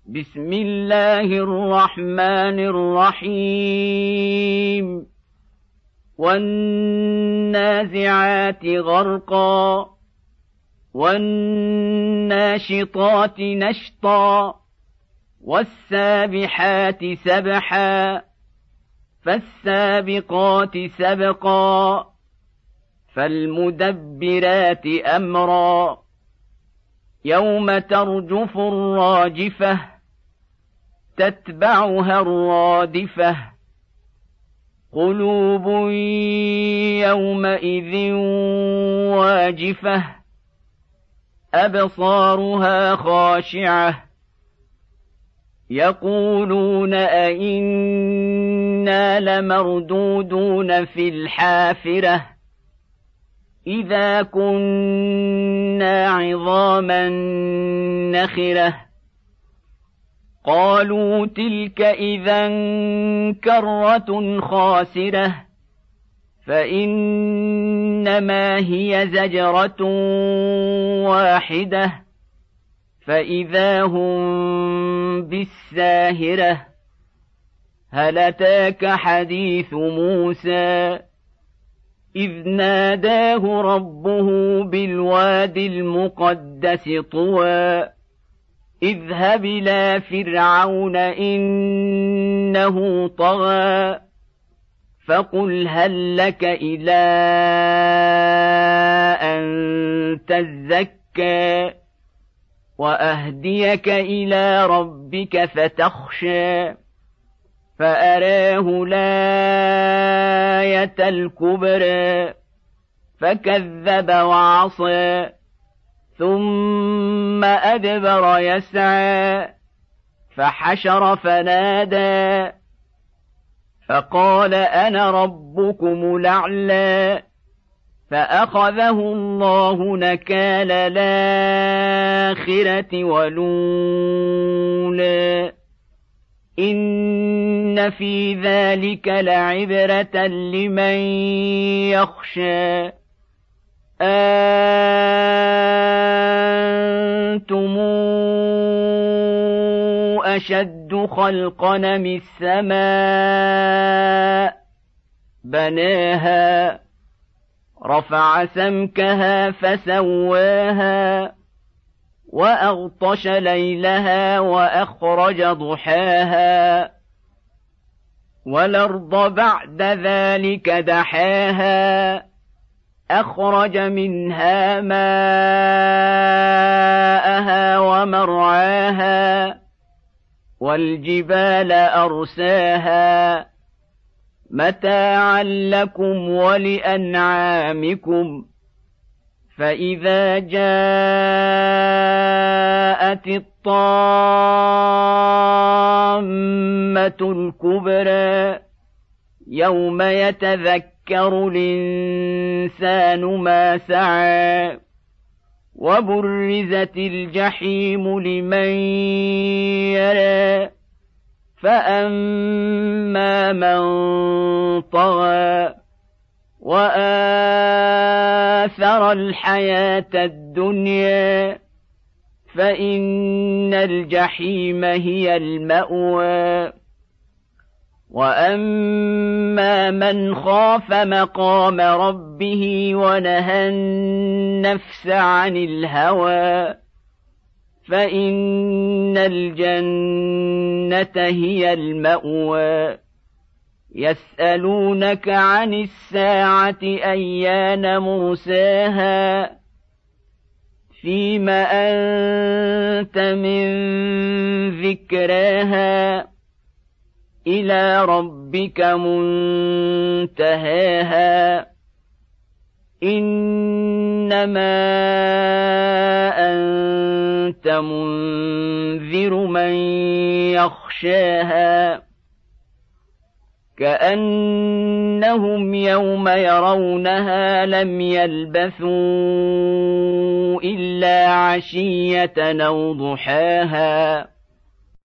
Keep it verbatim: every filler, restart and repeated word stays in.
بسم الله الرحمن الرحيم والنازعات غرقا والناشطات نشطا والسابحات سبحا فالسابقات سبقا فالمدبرات أمرا يوم ترجف الراجفة تتبعها الرادفة قلوب يومئذ واجفة أبصارها خاشعة يقولون أئنا لمردودون في الحافرة إذا كنا عظاما نخرة قالوا تلك إذا كرة خاسرة فإنما هي زجرة واحدة فإذا هم بالساهرة هل أتاك حديث موسى إذ ناداه ربه بالوادي المقدس طوى اذهب إلى فرعون إنه طغى فقل هل لك إلى أن تزكى وأهديك إلى ربك فتخشى فأراه الآية الكبرى فكذب وعصى ثم أدبر يسعى فحشر فنادى فقال أنا ربكم الأعلى فأخذه الله نكال الآخرة والأولى إن في ذلك لعبرة لمن يخشى أنتم أشد خلقا من السماء بناها رفع سمكها فسواها وأغطش ليلها وأخرج ضحاها والأرض بعد ذلك دحاها أخرج منها ماءها ومرعاها والجبال أرساها متاعا لكم ولأنعامكم فإذا جاءت الطامة الكبرى يوم يتذكر الإنسان ما سعى وبرزت الجحيم لمن يرى فأما من طغى وآثر الحياة الدنيا فإن الجحيم هي المأوى وأما من خاف مقام ربه ونهى النفس عن الهوى فإن الجنة هي المأوى يسألونك عن الساعة أيان مرساها فيم أنت من ذكراها إلى ربك منتهاها إنما أنت منذر من يخشاها كأنهم يوم يرونها لم يلبثوا إلا عشية أو ضحاها